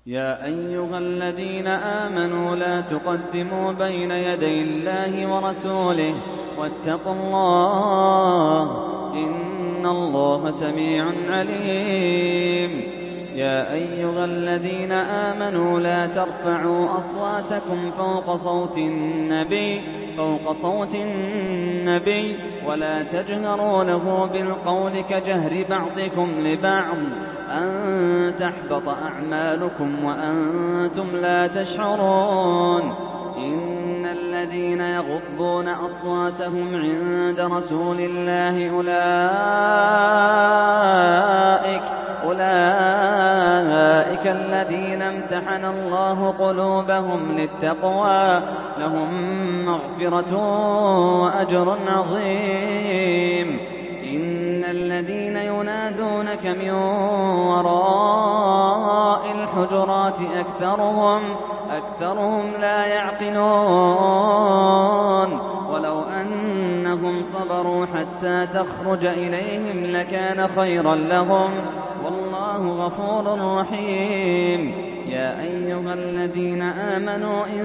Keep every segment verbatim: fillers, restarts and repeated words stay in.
يا أيها الذين آمنوا لا تقدموا بين يدي الله ورسوله واتقوا الله إن الله سميع عليم. يا أيها الذين آمنوا لا ترفعوا أصواتكم فوق صوت النبي فوق صوت النبي ولا تجهروا له بالقول كجهر بعضكم لبعض أن تحبط أعمالكم وأنتم لا تشعرون. إن الذين يغضون أصواتهم عند رسول الله أولئك أولئك الذين امتحن الله قلوبهم للتقوى لهم مغفرة وأجر عظيم. إن الذين ينادونك من وراء الحجرات أكثرهم أكثرهم لا يعقلون. ولو أنهم صبروا حتى تخرج إليهم لكان خيرا لهم والله غفور رحيم. يا أيها الذين آمنوا إن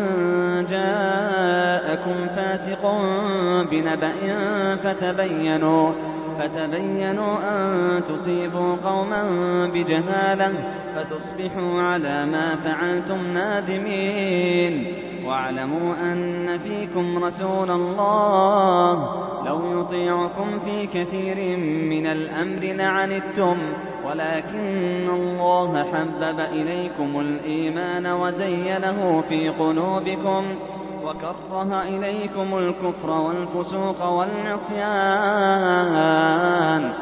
جاءكم فاسق بنبأ فتبينوا فتبينوا أن تصيبوا قوما بجهالة فتصبحوا على ما فعلتم نادمين. واعلموا أن فيكم رسول الله لو يطيعكم في كثير من الأمر لعنتم ولكن الله حبب إليكم الإيمان وزينه في قلوبكم وكره إليكم الكفر والفسوق والعصيان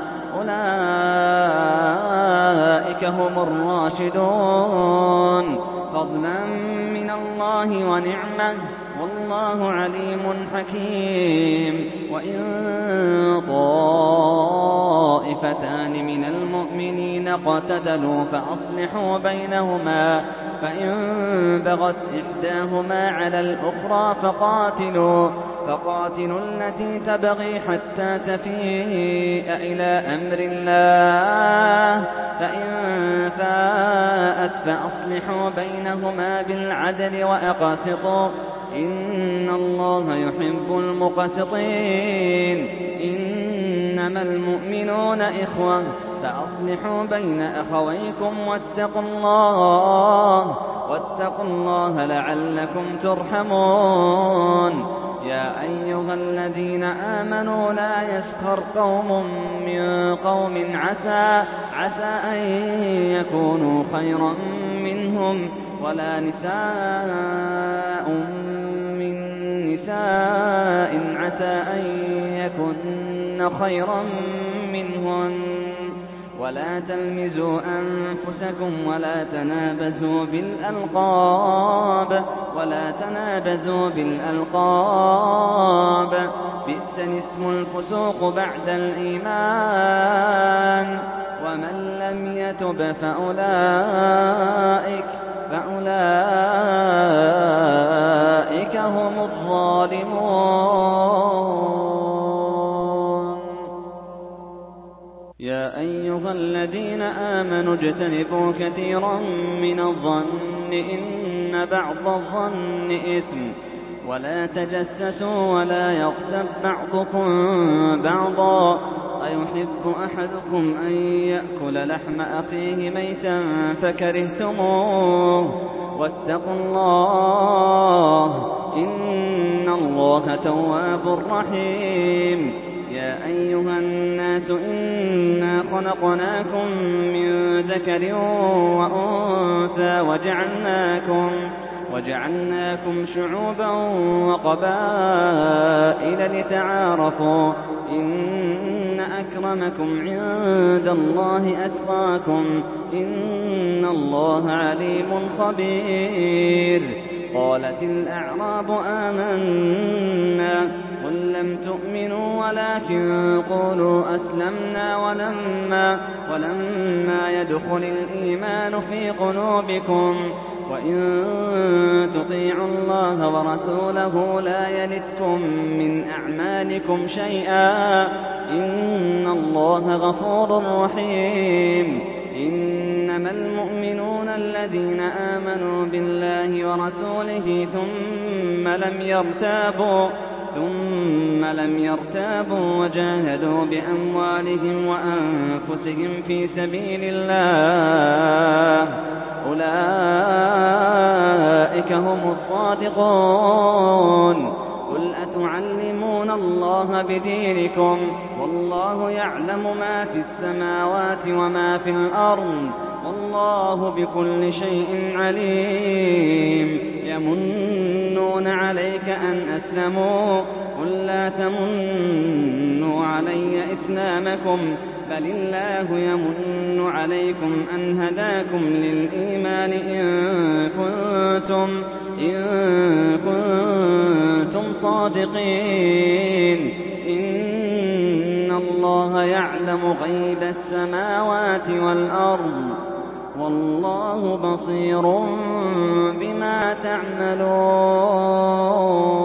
أولئك هم الراشدون فضلا من الله ونعمة والله عليم حكيم. وإن طائفتان من المؤمنين اقتتلوا فأصلحوا بينهما فإن بغت إحداهما على الأخرى فقاتلوا فقاتلوا التي تبغي حتى تفيء إلى أمر الله فإن فاءت فأصلحوا بينهما بالعدل وأقسطوا إن الله يحب المقسطين. إنما المؤمنون إخوة فأصلحوا بين أخويكم واتقوا الله واتقوا الله لعلكم ترحمون. يا أيها الذين آمنوا لا يسخر قوم من قوم عسى عسى أن يكونوا خيرا منهم ولا نساء من نساء عسى أن يكن خيرا منهن ولا تلمزوا أنفسكم ولا تنابزوا بالألقاب ولا تنابزوا بالألقاب بئس الاسم الفسوق بعد الإيمان ومن لم يتب فأولئك فأولئك هم الظالمون. يا أيها الذين آمنوا اجتنبوا كثيرا من الظن إن بعض الظن إثم ولا تجسسوا ولا يغتب بعضكم بعضا أيحب أحدكم أن يأكل لحم أخيه ميتا فكرهتموه واتقوا الله إن الله تواب رحيم. يا أيها الناس إنا خلقناكم من ذكر وأنثى وجعلناكم وجعلناكم شعوبا وقبائل لتعارفوا إن أكرمكم عند الله أتقاكم إن الله عليم خبير. قالت الأعراب آمنا قل لم تؤمنوا ولكن قولوا أسلمنا ولما, ولما يدخل الإيمان في قلوبكم وإن تطيعوا الله ورسوله لا يلتكم من أعمالكم شيئا إن الله غفور رحيم. إنما المؤمنون الذين الذين آمنوا بالله ورسوله ثم لم يرتابوا ثم لم يرتابوا وجاهدوا بأموالهم وأنفسهم في سبيل الله أولئك هم الصادقون. قل أتعلمون الله بدينكم والله يعلم ما في السماوات وما في الأرض والله بكل شيء عليم. يمنون عليك أن أسلموا قل لا تمنوا علي إسلامكم بل الله يمن عليكم أن هداكم للإيمان إن كنتم, إن كنتم صادقين. إن الله يعلم غيب السماوات والأرض والله بصير بما تعملون.